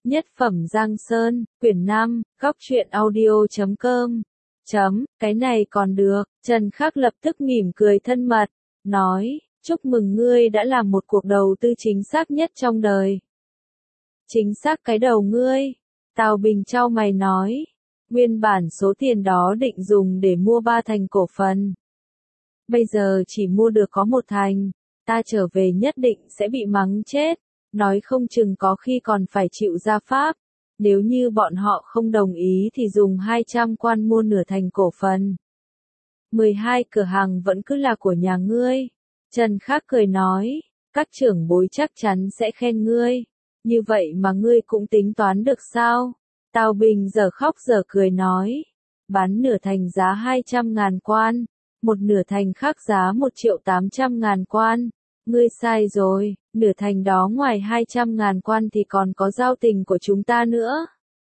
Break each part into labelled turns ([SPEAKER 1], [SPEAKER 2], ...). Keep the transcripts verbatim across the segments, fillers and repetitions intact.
[SPEAKER 1] Nhất phẩm Giang Sơn, quyển năm, góc truyện audio chấm com. Chấm, cái này còn được, Trần Khắc lập tức mỉm cười thân mật, nói, chúc mừng ngươi đã làm một cuộc đầu tư chính xác nhất trong đời. Chính xác cái đầu ngươi, Tào Bình chau mày nói, nguyên bản số tiền đó định dùng để mua ba thành cổ phần. Bây giờ chỉ mua được có một thành, ta trở về nhất định sẽ bị mắng chết, nói không chừng có khi còn phải chịu gia pháp. Nếu như bọn họ không đồng ý thì dùng hai trăm quan mua nửa thành cổ phần. mười hai cửa hàng vẫn cứ là của nhà ngươi. Trần Khắc cười nói, các trưởng bối chắc chắn sẽ khen ngươi. Như vậy mà ngươi cũng tính toán được sao? Tào Bình giờ khóc giờ cười nói, bán nửa thành giá hai trăm ngàn quan, một nửa thành khác giá một triệu tám trăm ngàn quan. Ngươi sai rồi, nửa thành đó ngoài hai trăm ngàn quan thì còn có giao tình của chúng ta nữa.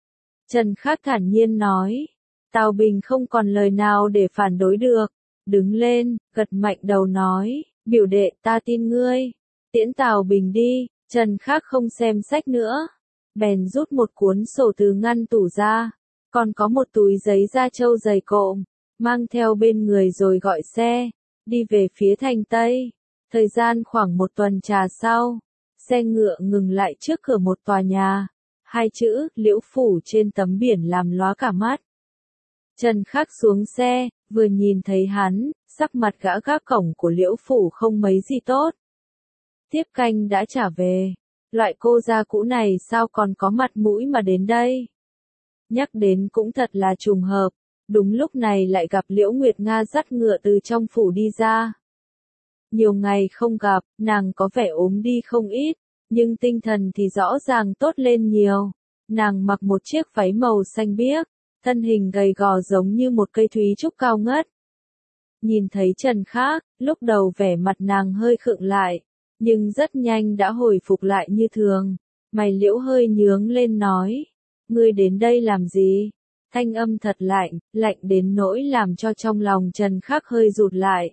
[SPEAKER 1] Trần Khắc thản nhiên nói, Tào Bình không còn lời nào để phản đối được, đứng lên, gật mạnh đầu nói, biểu đệ ta tin ngươi, tiễn Tào Bình đi. Trần Khắc không xem sách nữa, bèn rút một cuốn sổ từ ngăn tủ ra, còn có một túi giấy da trâu dày cộm, mang theo bên người rồi gọi xe, đi về phía thành Tây. Thời gian khoảng một tuần trà sau, xe ngựa ngừng lại trước cửa một tòa nhà, hai chữ Liễu Phủ trên tấm biển làm lóa cả mắt. Trần Khắc xuống xe, vừa nhìn thấy hắn, sắc mặt gã gác cổng của Liễu Phủ không mấy gì tốt. Tiếp canh đã trả về, loại cô gia cũ này sao còn có mặt mũi mà đến đây? Nhắc đến cũng thật là trùng hợp, đúng lúc này lại gặp Liễu Nguyệt Nga dắt ngựa từ trong phủ đi ra. Nhiều ngày không gặp, nàng có vẻ ốm đi không ít, nhưng tinh thần thì rõ ràng tốt lên nhiều. Nàng mặc một chiếc váy màu xanh biếc, thân hình gầy gò giống như một cây thúy trúc cao ngất. Nhìn thấy Trần Khắc, lúc đầu vẻ mặt nàng hơi khựng lại, nhưng rất nhanh đã hồi phục lại như thường. Mày Liễu hơi nhướng lên nói, ngươi đến đây làm gì? Thanh âm thật lạnh, lạnh đến nỗi làm cho trong lòng Trần Khắc hơi rụt lại.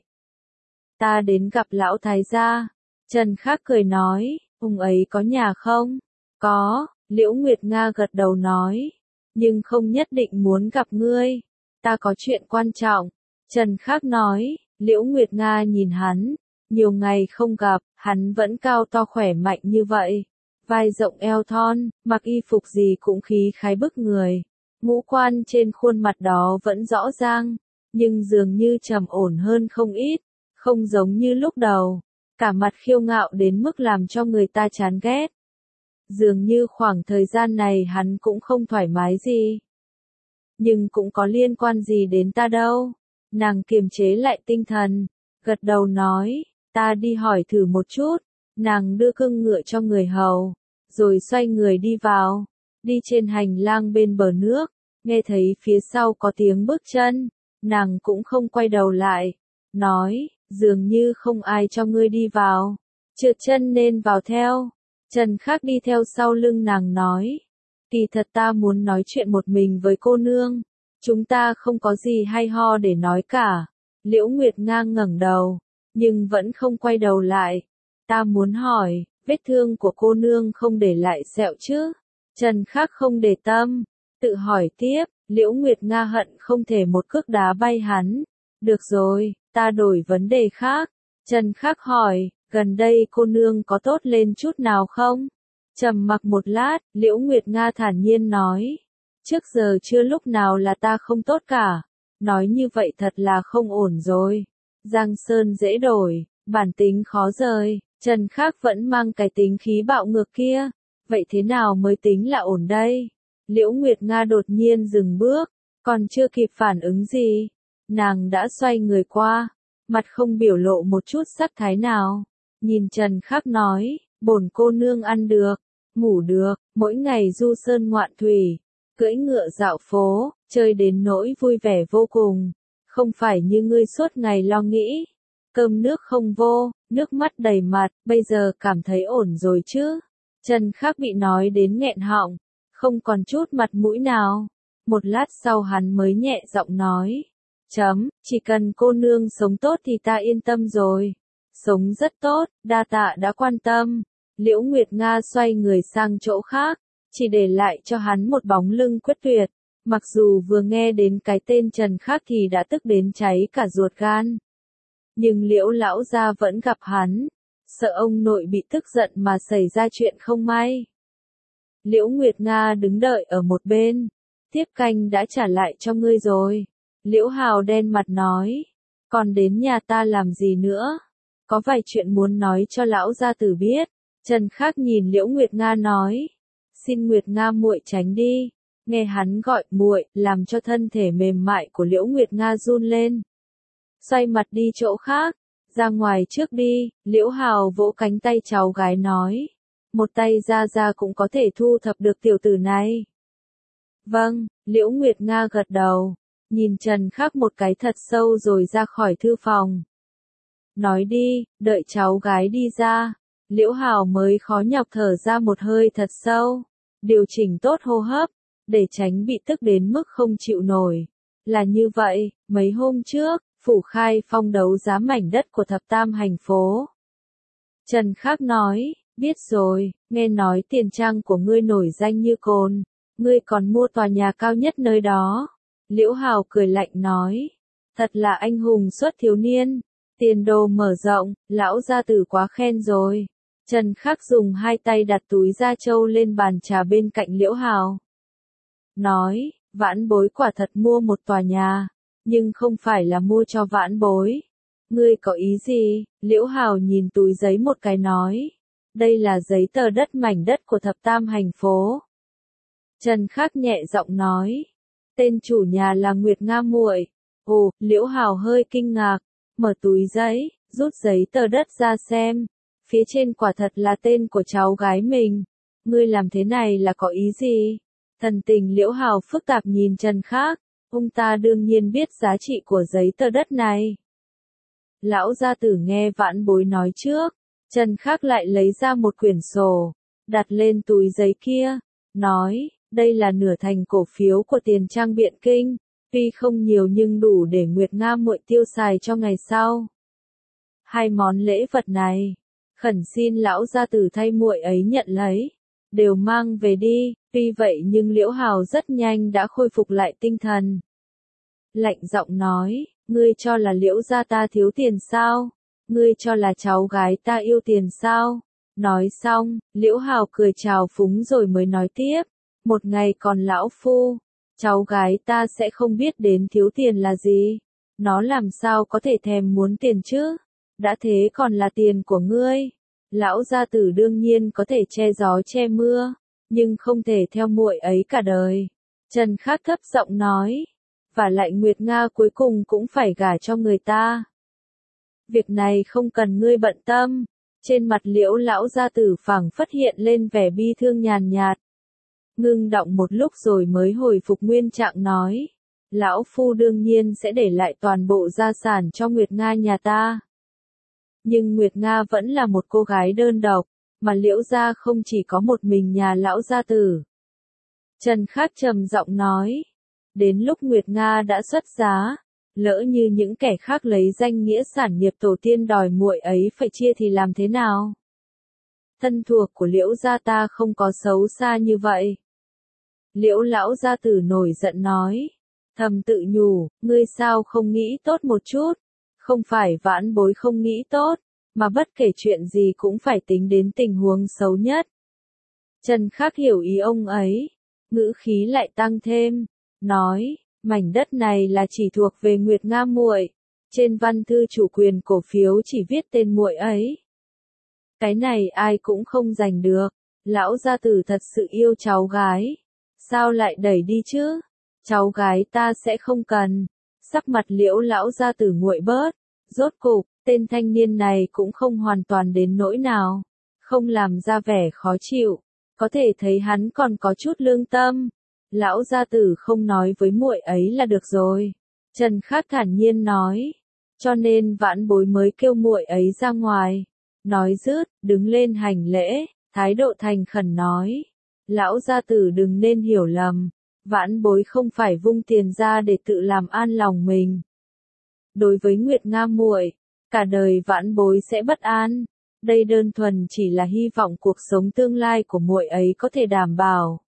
[SPEAKER 1] Ta đến gặp lão thái gia. Trần Khắc cười nói, ông ấy có nhà không? Có, Liễu Nguyệt Nga gật đầu nói, nhưng không nhất định muốn gặp ngươi. Ta có chuyện quan trọng. Trần Khắc nói, Liễu Nguyệt Nga nhìn hắn, nhiều ngày không gặp, hắn vẫn cao to khỏe mạnh như vậy. Vai rộng eo thon, mặc y phục gì cũng khí khái bức người. Ngũ quan trên khuôn mặt đó vẫn rõ ràng, nhưng dường như trầm ổn hơn không ít. Không giống như lúc đầu, cả mặt khiêu ngạo đến mức làm cho người ta chán ghét. Dường như khoảng thời gian này hắn cũng không thoải mái gì. Nhưng cũng có liên quan gì đến ta đâu. Nàng kiềm chế lại tinh thần, gật đầu nói, ta đi hỏi thử một chút. Nàng đưa cương ngựa cho người hầu, rồi xoay người đi vào, đi trên hành lang bên bờ nước, nghe thấy phía sau có tiếng bước chân, nàng cũng không quay đầu lại, nói, dường như không ai cho ngươi đi vào, trượt chân nên vào theo. Trần Khắc đi theo sau lưng nàng nói, kỳ thật ta muốn nói chuyện một mình với cô nương, chúng ta không có gì hay ho để nói cả. Liễu Nguyệt Nga ngẩng đầu, nhưng vẫn không quay đầu lại. Ta muốn hỏi, vết thương của cô nương không để lại sẹo chứ? Trần Khắc không để tâm, tự hỏi tiếp. Liễu Nguyệt Nga hận không thể một cước đá bay hắn. Được rồi, ta đổi vấn đề khác. Trần Khắc hỏi, gần đây cô nương có tốt lên chút nào không? Trầm mặc một lát, Liễu Nguyệt Nga thản nhiên nói, trước giờ chưa lúc nào là ta không tốt cả. Nói như vậy thật là không ổn rồi. Giang Sơn dễ đổi, bản tính khó rời. Trần Khắc vẫn mang cái tính khí bạo ngược kia. Vậy thế nào mới tính là ổn đây? Liễu Nguyệt Nga đột nhiên dừng bước, còn chưa kịp phản ứng gì. Nàng đã xoay người qua, mặt không biểu lộ một chút sắc thái nào. Nhìn Trần Khắc nói, bổn cô nương ăn được, ngủ được, mỗi ngày du sơn ngoạn thủy, cưỡi ngựa dạo phố, chơi đến nỗi vui vẻ vô cùng. Không phải như ngươi suốt ngày lo nghĩ, cơm nước không vô, nước mắt đầy mặt, bây giờ cảm thấy ổn rồi chứ? Trần Khắc bị nói đến nghẹn họng, không còn chút mặt mũi nào. Một lát sau hắn mới nhẹ giọng nói, chấm, chỉ cần cô nương sống tốt thì ta yên tâm rồi. Sống rất tốt, đa tạ đã quan tâm. Liễu Nguyệt Nga xoay người sang chỗ khác, chỉ để lại cho hắn một bóng lưng quyết tuyệt. Mặc dù vừa nghe đến cái tên Trần Khắc thì đã tức đến cháy cả ruột gan. Nhưng Liễu lão gia vẫn gặp hắn, sợ ông nội bị tức giận mà xảy ra chuyện không may. Liễu Nguyệt Nga đứng đợi ở một bên, tiếp canh đã trả lại cho ngươi rồi. Liễu Hào đen mặt nói, còn đến nhà ta làm gì nữa? Có vài chuyện muốn nói cho lão gia tử biết. Trần Khắc nhìn Liễu Nguyệt Nga nói, xin Nguyệt Nga muội tránh đi. Nghe hắn gọi muội, làm cho thân thể mềm mại của Liễu Nguyệt Nga run lên. Xoay mặt đi chỗ khác, ra ngoài trước đi. Liễu Hào vỗ cánh tay cháu gái nói, một tay ra ra cũng có thể thu thập được tiểu tử này. Vâng, Liễu Nguyệt Nga gật đầu, nhìn Trần Khắc một cái thật sâu rồi ra khỏi thư phòng. Nói đi, đợi cháu gái đi ra, Liễu Hào mới khó nhọc thở ra một hơi thật sâu, điều chỉnh tốt hô hấp, để tránh bị tức đến mức không chịu nổi. Là như vậy, mấy hôm trước, Phủ Khai Phong đấu giá mảnh đất của thập tam hành phố. Trần Khắc nói, biết rồi, nghe nói tiền trang của ngươi nổi danh như cồn, ngươi còn mua tòa nhà cao nhất nơi đó. Liễu Hào cười lạnh nói, thật là anh hùng xuất thiếu niên, tiền đồ mở rộng, lão gia tử quá khen rồi. Trần Khắc dùng hai tay đặt túi da trâu lên bàn trà bên cạnh Liễu Hào. Nói, vãn bối quả thật mua một tòa nhà, nhưng không phải là mua cho vãn bối. Ngươi có ý gì? Liễu Hào nhìn túi giấy một cái nói, đây là giấy tờ đất mảnh đất của thập tam hành phố. Trần Khắc nhẹ giọng nói, tên chủ nhà là Nguyệt Nga muội. Ồ, Liễu Hào hơi kinh ngạc, mở túi giấy, rút giấy tờ đất ra xem, phía trên quả thật là tên của cháu gái mình. Ngươi làm thế này là có ý gì? Thần tình Liễu Hào phức tạp nhìn Trần Khắc, ông ta đương nhiên biết giá trị của giấy tờ đất này. Lão gia tử nghe vãn bối nói trước, Trần Khắc lại lấy ra một quyển sổ, đặt lên túi giấy kia, nói, đây là nửa thành cổ phiếu của tiền trang Biện Kinh, tuy không nhiều nhưng đủ để Nguyệt Nga muội tiêu xài cho ngày sau. Hai món lễ vật này, khẩn xin lão gia tử thay muội ấy nhận lấy, đều mang về đi. Tuy vậy nhưng Liễu Hào rất nhanh đã khôi phục lại tinh thần. Lạnh giọng nói, ngươi cho là Liễu gia ta thiếu tiền sao? Ngươi cho là cháu gái ta yêu tiền sao? Nói xong, Liễu Hào cười chào phúng rồi mới nói tiếp, một ngày còn lão phu, cháu gái ta sẽ không biết đến thiếu tiền là gì. Nó làm sao có thể thèm muốn tiền chứ? Đã thế còn là tiền của ngươi. Lão gia tử đương nhiên có thể che gió che mưa, nhưng không thể theo muội ấy cả đời. Trần Khắc thấp giọng nói, và lại Nguyệt Nga cuối cùng cũng phải gả cho người ta. Việc này không cần ngươi bận tâm. Trên mặt Liễu lão gia tử phảng phất hiện lên vẻ bi thương nhàn nhạt. Ngưng động một lúc rồi mới hồi phục nguyên trạng nói, lão phu đương nhiên sẽ để lại toàn bộ gia sản cho Nguyệt Nga nhà ta. Nhưng Nguyệt Nga vẫn là một cô gái đơn độc, mà Liễu gia không chỉ có một mình nhà lão gia tử. Trần Khắc trầm giọng nói, đến lúc Nguyệt Nga đã xuất giá, lỡ như những kẻ khác lấy danh nghĩa sản nghiệp tổ tiên đòi muội ấy phải chia thì làm thế nào? Thân thuộc của Liễu gia ta không có xấu xa như vậy. Liễu lão gia tử nổi giận nói, thầm tự nhủ, ngươi sao không nghĩ tốt một chút? Không phải vãn bối không nghĩ tốt, mà bất kể chuyện gì cũng phải tính đến tình huống xấu nhất. Trần Khắc hiểu ý ông ấy, ngữ khí lại tăng thêm, nói, mảnh đất này là chỉ thuộc về Nguyệt Nga muội, trên văn thư chủ quyền cổ phiếu chỉ viết tên muội ấy. Cái này ai cũng không giành được, lão gia tử thật sự yêu cháu gái, sao lại đẩy đi chứ? Cháu gái ta sẽ không cần. Sắc mặt Liễu lão gia tử nguội bớt, rốt cục, tên thanh niên này cũng không hoàn toàn đến nỗi nào, không làm ra vẻ khó chịu, có thể thấy hắn còn có chút lương tâm. Lão gia tử không nói với muội ấy là được rồi. Trần Khắc thản nhiên nói, cho nên vãn bối mới kêu muội ấy ra ngoài. Nói dứt, đứng lên hành lễ, thái độ thành khẩn nói, lão gia tử đừng nên hiểu lầm, vãn bối không phải vung tiền ra để tự làm an lòng mình. Đối với Nguyệt Nga muội, cả đời vãn bối sẽ bất an. Đây đơn thuần chỉ là hy vọng cuộc sống tương lai của muội ấy có thể đảm bảo.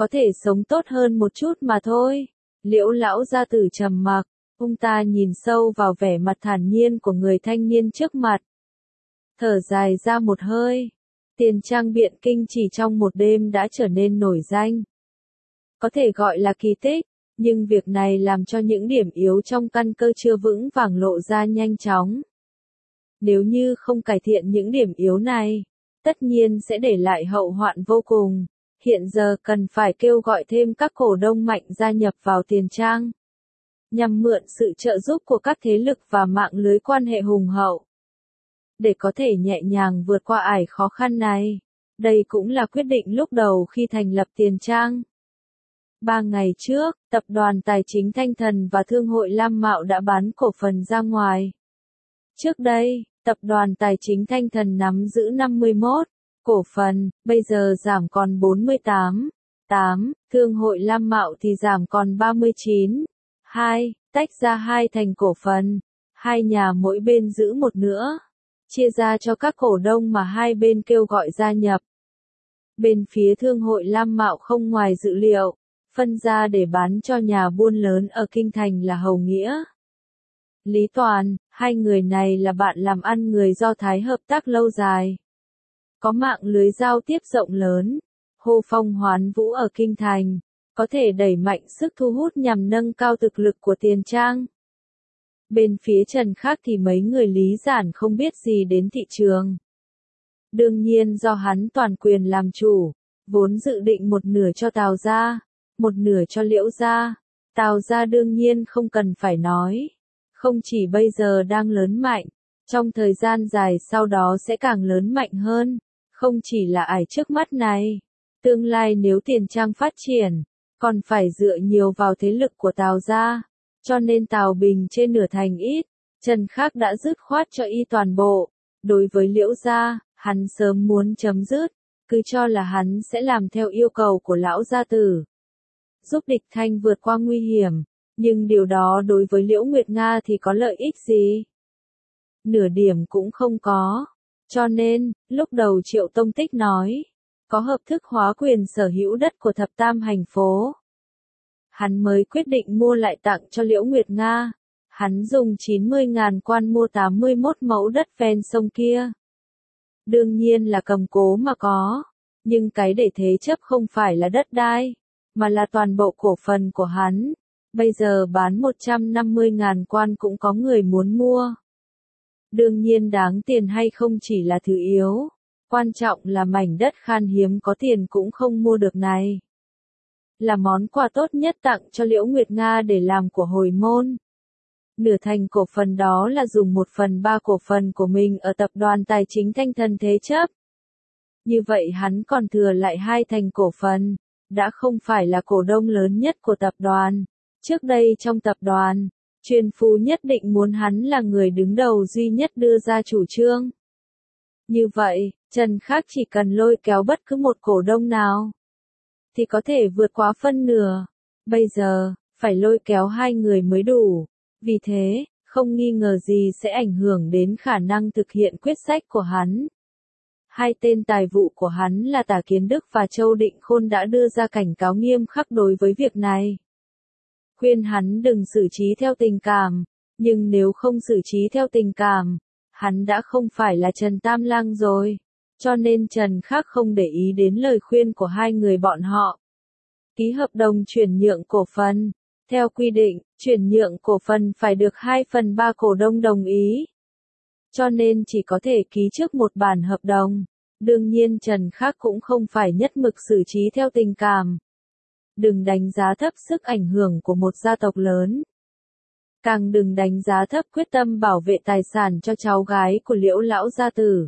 [SPEAKER 1] có thể sống tốt hơn một chút mà thôi. Liễu lão gia tử trầm mặc, ông ta nhìn sâu vào vẻ mặt thản nhiên của người thanh niên trước mặt. Thở dài ra một hơi. Tiền trang Biện Kinh chỉ trong một đêm đã trở nên nổi danh. Có thể gọi là kỳ tích, nhưng việc này làm cho những điểm yếu trong căn cơ chưa vững vàng lộ ra nhanh chóng. Nếu như không cải thiện những điểm yếu này, tất nhiên sẽ để lại hậu hoạn vô cùng. Hiện giờ cần phải kêu gọi thêm các cổ đông mạnh gia nhập vào Tiền Trang, nhằm mượn sự trợ giúp của các thế lực và mạng lưới quan hệ hùng hậu, để có thể nhẹ nhàng vượt qua ải khó khăn này. Đây cũng là quyết định lúc đầu khi thành lập Tiền Trang. Ba ngày trước, Tập đoàn Tài chính Thanh Thần và Thương hội Lam Mạo đã bán cổ phần ra ngoài. Trước đây, Tập đoàn Tài chính Thanh Thần nắm giữ năm mươi mốt cổ phần, bây giờ giảm còn bốn mươi tám. tám, Thương hội Lam Mạo thì giảm còn ba mươi chín. hai, tách ra hai thành cổ phần, hai nhà mỗi bên giữ một nữa, chia ra cho các cổ đông mà hai bên kêu gọi gia nhập. Bên phía Thương hội Lam Mạo không ngoài dự liệu, phân ra để bán cho nhà buôn lớn ở Kinh Thành là Hầu Nghĩa, Lý Toàn. Hai người này là bạn làm ăn người Do Thái hợp tác lâu dài, có mạng lưới giao tiếp rộng lớn, hô phong hoán vũ ở Kinh Thành, có thể đẩy mạnh sức thu hút nhằm nâng cao thực lực của Tiền Trang. Bên phía Trần khác thì mấy người Lý Giản không biết gì đến thị trường. Đương nhiên do hắn toàn quyền làm chủ, vốn dự định một nửa cho Tào gia, một nửa cho Liễu gia. Tào gia đương nhiên không cần phải nói, không chỉ bây giờ đang lớn mạnh, trong thời gian dài sau đó sẽ càng lớn mạnh hơn, không chỉ là ải trước mắt này. Tương lai nếu Tiền Trang phát triển, còn phải dựa nhiều vào thế lực của Tào gia, cho nên Tào Bình trên nửa thành ít, Trần Khác đã dứt khoát cho y toàn bộ. Đối với Liễu gia, hắn sớm muốn chấm dứt, cứ cho là hắn sẽ làm theo yêu cầu của lão gia tử, giúp địch Thanh vượt qua nguy hiểm, nhưng điều đó đối với Liễu Nguyệt Nga thì có lợi ích gì? Nửa điểm cũng không có. Cho nên, lúc đầu Triệu Tông Tích nói, có hợp thức hóa quyền sở hữu đất của thập tam hành phố, hắn mới quyết định mua lại tặng cho Liễu Nguyệt Nga. Hắn dùng chín mươi ngàn quan mua tám mươi mốt mẫu đất ven sông kia. Đương nhiên là cầm cố mà có, nhưng cái để thế chấp không phải là đất đai, mà là toàn bộ cổ phần của hắn. Bây giờ bán một trăm năm mươi ngàn quan cũng có người muốn mua. Đương nhiên đáng tiền hay không chỉ là thứ yếu, quan trọng là mảnh đất khan hiếm có tiền cũng không mua được này. Là món quà tốt nhất tặng cho Liễu Nguyệt Nga để làm của hồi môn. Nửa thành cổ phần đó là dùng một phần ba cổ phần của mình ở Tập đoàn Tài chính Thanh Thần thế chấp. Như vậy hắn còn thừa lại hai thành cổ phần, đã không phải là cổ đông lớn nhất của tập đoàn. Trước đây trong tập đoàn, Truyền Phú nhất định muốn hắn là người đứng đầu duy nhất đưa ra chủ trương. Như vậy, Trần Khác chỉ cần lôi kéo bất cứ một cổ đông nào, thì có thể vượt quá phân nửa. Bây giờ, phải lôi kéo hai người mới đủ. Vì thế, không nghi ngờ gì sẽ ảnh hưởng đến khả năng thực hiện quyết sách của hắn. Hai tên tài vụ của hắn là Tả Kiến Đức và Châu Định Khôn đã đưa ra cảnh cáo nghiêm khắc đối với việc này. Khuyên hắn đừng xử trí theo tình cảm, nhưng nếu không xử trí theo tình cảm, hắn đã không phải là Trần Tam Lang rồi, cho nên Trần Khác không để ý đến lời khuyên của hai người bọn họ. Ký hợp đồng chuyển nhượng cổ phần. Theo quy định, chuyển nhượng cổ phần phải được hai phần ba cổ đông đồng ý. Cho nên chỉ có thể ký trước một bản hợp đồng. Đương nhiên Trần Khác cũng không phải nhất mực xử trí theo tình cảm. Đừng đánh giá thấp sức ảnh hưởng của một gia tộc lớn. Càng đừng đánh giá thấp quyết tâm bảo vệ tài sản cho cháu gái của Liễu lão gia tử.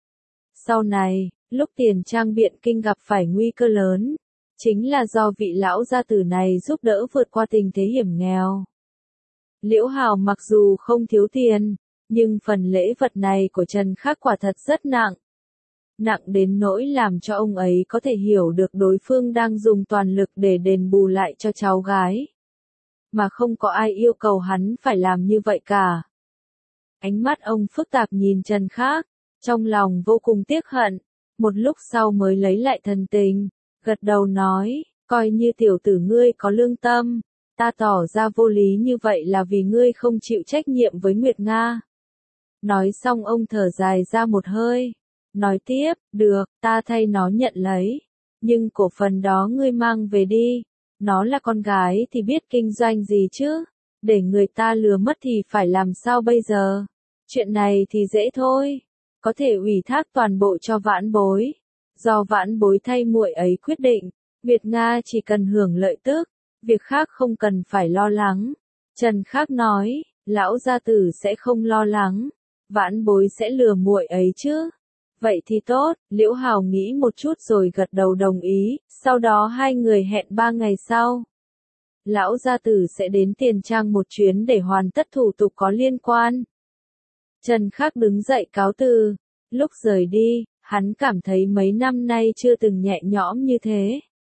[SPEAKER 1] Sau này, lúc Tiền Trang Biện Kinh gặp phải nguy cơ lớn, chính là do vị lão gia tử này giúp đỡ vượt qua tình thế hiểm nghèo. Liễu Hào mặc dù không thiếu tiền, nhưng phần lễ vật này của Trần Khác quả thật rất nặng. Nặng đến nỗi làm cho ông ấy có thể hiểu được đối phương đang dùng toàn lực để đền bù lại cho cháu gái. Mà không có ai yêu cầu hắn phải làm như vậy cả. Ánh mắt ông phức tạp nhìn Trần Khác, trong lòng vô cùng tiếc hận, một lúc sau mới lấy lại thần tình, gật đầu nói, coi như tiểu tử ngươi có lương tâm, ta tỏ ra vô lý như vậy là vì ngươi không chịu trách nhiệm với Nguyệt Nga. Nói xong ông thở dài ra một hơi, nói tiếp, được, ta thay nó nhận lấy, nhưng cổ phần đó ngươi mang về đi, nó là con gái thì biết kinh doanh gì chứ, để người ta lừa mất thì phải làm sao bây giờ, chuyện này thì dễ thôi, có thể ủy thác toàn bộ cho Vãn Bối, do Vãn Bối thay muội ấy quyết định, Nguyệt Nga chỉ cần hưởng lợi tức, việc khác không cần phải lo lắng. Trần Khắc nói, lão gia tử sẽ không lo lắng, Vãn Bối sẽ lừa muội ấy chứ. Vậy thì tốt, Liễu Hào nghĩ một chút rồi gật đầu đồng ý, sau đó hai người hẹn ba ngày sau. Lão gia tử sẽ đến Tiền Trang một chuyến để hoàn tất thủ tục có liên quan. Trần Khắc đứng dậy cáo từ, lúc rời đi, hắn cảm thấy mấy năm nay chưa từng nhẹ nhõm như thế.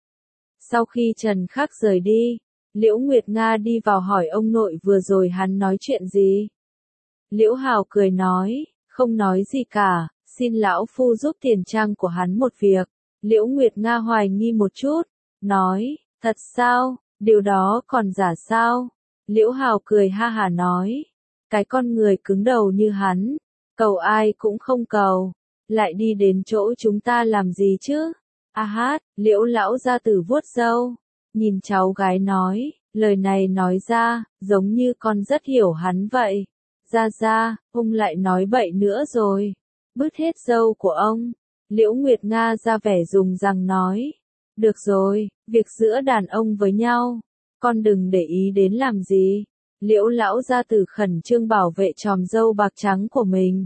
[SPEAKER 1] Sau khi Trần Khắc rời đi, Liễu Nguyệt Nga đi vào hỏi ông nội vừa rồi hắn nói chuyện gì. Liễu Hào cười nói, không nói gì cả, xin lão phu giúp Tiền Trang của hắn một việc. Liễu Nguyệt Nga hoài nghi một chút, nói, thật sao, điều đó còn giả sao? Liễu Hào cười ha hả nói, cái con người cứng đầu như hắn, cầu ai cũng không cầu, lại đi đến chỗ chúng ta làm gì chứ? A hát, Liễu lão gia tử vuốt râu, nhìn cháu gái nói, lời này nói ra, giống như con rất hiểu hắn vậy. Ra ra, ông lại nói bậy nữa rồi. Bứt hết râu của ông. Liễu Nguyệt Nga ra vẻ dùng rằng nói. Được rồi, việc giữa đàn ông với nhau, con đừng để ý đến làm gì. Liễu lão gia tử khẩn trương bảo vệ chòm râu bạc trắng của mình.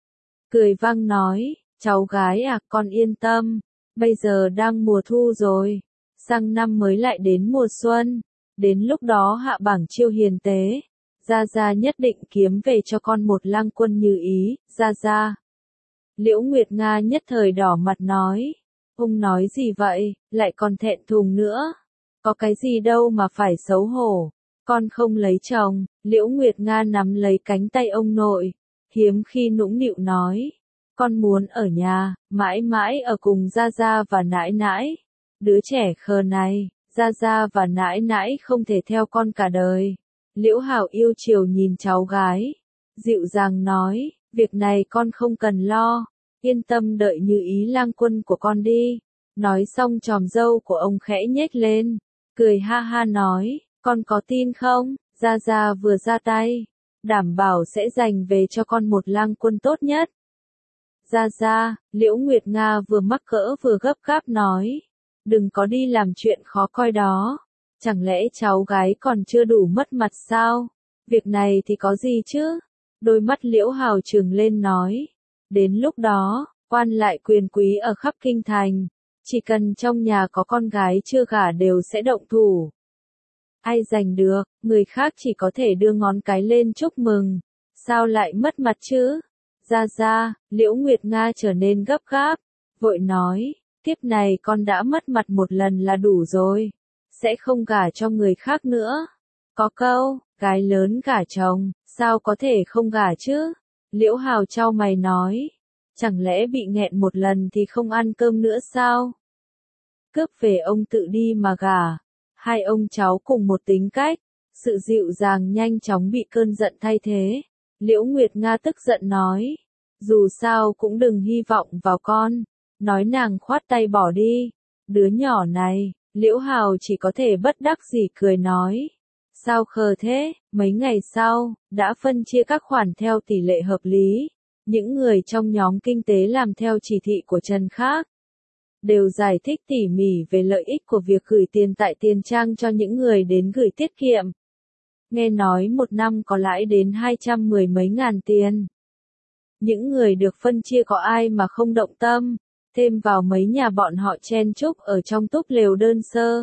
[SPEAKER 1] Cười vang nói, cháu gái à, con yên tâm. Bây giờ đang mùa thu rồi, sang năm mới lại đến mùa xuân, đến lúc đó hạ bảng chiêu hiền tế, Gia Gia nhất định kiếm về cho con một lang quân như ý, Gia Gia. Liễu Nguyệt Nga nhất thời đỏ mặt nói, ông nói gì vậy, lại còn thẹn thùng nữa, có cái gì đâu mà phải xấu hổ, con không lấy chồng. Liễu Nguyệt Nga nắm lấy cánh tay ông nội, hiếm khi nũng nịu nói. Con muốn ở nhà, mãi mãi ở cùng Gia Gia và nãi nãi. Đứa trẻ khờ này, Gia Gia và nãi nãi không thể theo con cả đời. Liễu Hào yêu chiều nhìn cháu gái, dịu dàng nói, việc này con không cần lo, yên tâm đợi như ý lang quân của con đi. Nói xong chòm râu của ông khẽ nhếch lên, cười ha ha nói, con có tin không, Gia Gia vừa ra tay, đảm bảo sẽ dành về cho con một lang quân tốt nhất. Gia Gia, Liễu Nguyệt Nga vừa mắc cỡ vừa gấp gáp nói, đừng có đi làm chuyện khó coi đó, chẳng lẽ cháu gái còn chưa đủ mất mặt sao, việc này thì có gì chứ, đôi mắt Liễu Hào trừng lên nói, đến lúc đó, quan lại quyền quý ở khắp kinh thành, chỉ cần trong nhà có con gái chưa gả đều sẽ động thủ. Ai giành được, người khác chỉ có thể đưa ngón cái lên chúc mừng, sao lại mất mặt chứ? Gia Gia, Liễu Nguyệt Nga trở nên gấp gáp, vội nói, tiếp này con đã mất mặt một lần là đủ rồi, sẽ không gả cho người khác nữa. Có câu, gái lớn gả chồng, sao có thể không gả chứ? Liễu Hào chau mày nói, chẳng lẽ bị nghẹn một lần thì không ăn cơm nữa sao? Cướp về ông tự đi mà gả, hai ông cháu cùng một tính cách, sự dịu dàng nhanh chóng bị cơn giận thay thế. Liễu Nguyệt Nga tức giận nói, dù sao cũng đừng hy vọng vào con, nói nàng khoát tay bỏ đi, đứa nhỏ này, Liễu Hào chỉ có thể bất đắc dĩ cười nói, sao khờ thế, mấy ngày sau, đã phân chia các khoản theo tỷ lệ hợp lý, những người trong nhóm kinh tế làm theo chỉ thị của Trần Khắc, đều giải thích tỉ mỉ về lợi ích của việc gửi tiền tại Tiền Trang cho những người đến gửi tiết kiệm. Nghe nói một năm có lãi đến hai trăm mười mấy ngàn tiền. Những người được phân chia có ai mà không động tâm, thêm vào mấy nhà bọn họ chen chúc ở trong túp lều đơn sơ.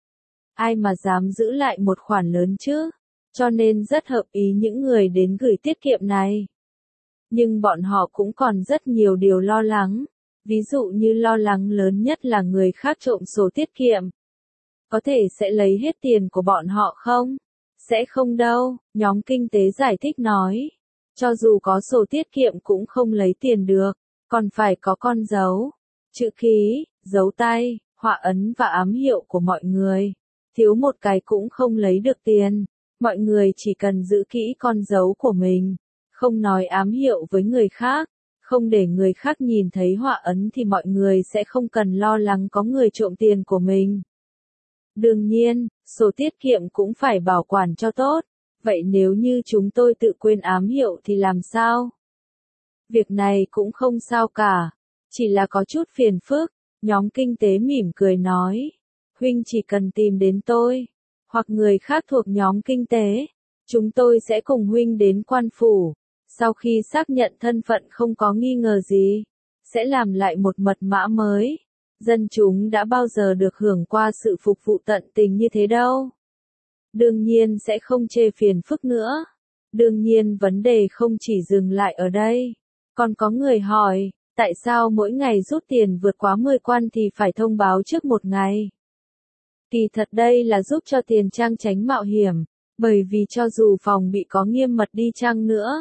[SPEAKER 1] Ai mà dám giữ lại một khoản lớn chứ, cho nên rất hợp ý những người đến gửi tiết kiệm này. Nhưng bọn họ cũng còn rất nhiều điều lo lắng, ví dụ như lo lắng lớn nhất là người khác trộm sổ tiết kiệm. Có thể sẽ lấy hết tiền của bọn họ không? Sẽ không đâu, nhóm kinh tế giải thích nói. Cho dù có sổ tiết kiệm cũng không lấy tiền được, còn phải có con dấu, chữ ký, dấu tay, họa ấn và ám hiệu của mọi người. Thiếu một cái cũng không lấy được tiền. Mọi người chỉ cần giữ kỹ con dấu của mình, không nói ám hiệu với người khác, không để người khác nhìn thấy họa ấn thì mọi người sẽ không cần lo lắng có người trộm tiền của mình. Đương nhiên, sổ tiết kiệm cũng phải bảo quản cho tốt. Vậy nếu như chúng tôi tự quên ám hiệu thì làm sao? Việc này cũng không sao cả, chỉ là có chút phiền phức. Nhóm kinh tế mỉm cười nói, huynh chỉ cần tìm đến tôi, hoặc người khác thuộc nhóm kinh tế, chúng tôi sẽ cùng huynh đến quan phủ. Sau khi xác nhận thân phận không có nghi ngờ gì, sẽ làm lại một mật mã mới. Dân chúng đã bao giờ được hưởng qua sự phục vụ tận tình như thế đâu. Đương nhiên sẽ không chê phiền phức nữa. Đương nhiên vấn đề không chỉ dừng lại ở đây. Còn có người hỏi, tại sao mỗi ngày rút tiền vượt quá mười quan thì phải thông báo trước một ngày? Kỳ thật đây là giúp cho tiền trang tránh mạo hiểm, bởi vì cho dù phòng bị có nghiêm mật đi chăng nữa,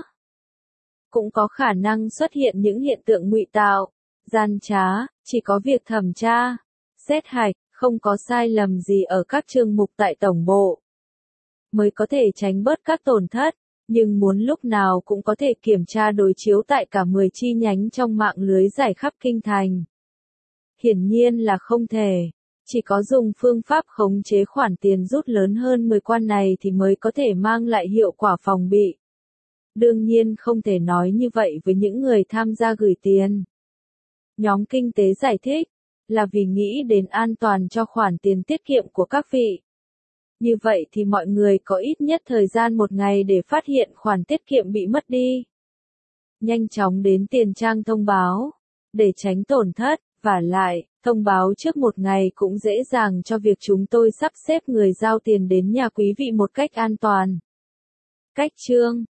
[SPEAKER 1] cũng có khả năng xuất hiện những hiện tượng ngụy tạo, gian trá. Chỉ có việc thẩm tra, xét hạch, không có sai lầm gì ở các chương mục tại tổng bộ, mới có thể tránh bớt các tổn thất. Nhưng muốn lúc nào cũng có thể kiểm tra đối chiếu tại cả mười chi nhánh trong mạng lưới giải khắp kinh thành, hiển nhiên là không thể. Chỉ có dùng phương pháp khống chế khoản tiền rút lớn hơn mười quan này thì mới có thể mang lại hiệu quả phòng bị. Đương nhiên không thể nói như vậy với những người tham gia gửi tiền. Nhóm kinh tế giải thích, là vì nghĩ đến an toàn cho khoản tiền tiết kiệm của các vị. Như vậy thì mọi người có ít nhất thời gian một ngày để phát hiện khoản tiết kiệm bị mất đi. Nhanh chóng đến tiền trang thông báo, để tránh tổn thất, vả lại, thông báo trước một ngày cũng dễ dàng cho việc chúng tôi sắp xếp người giao tiền đến nhà quý vị một cách an toàn. Cách chương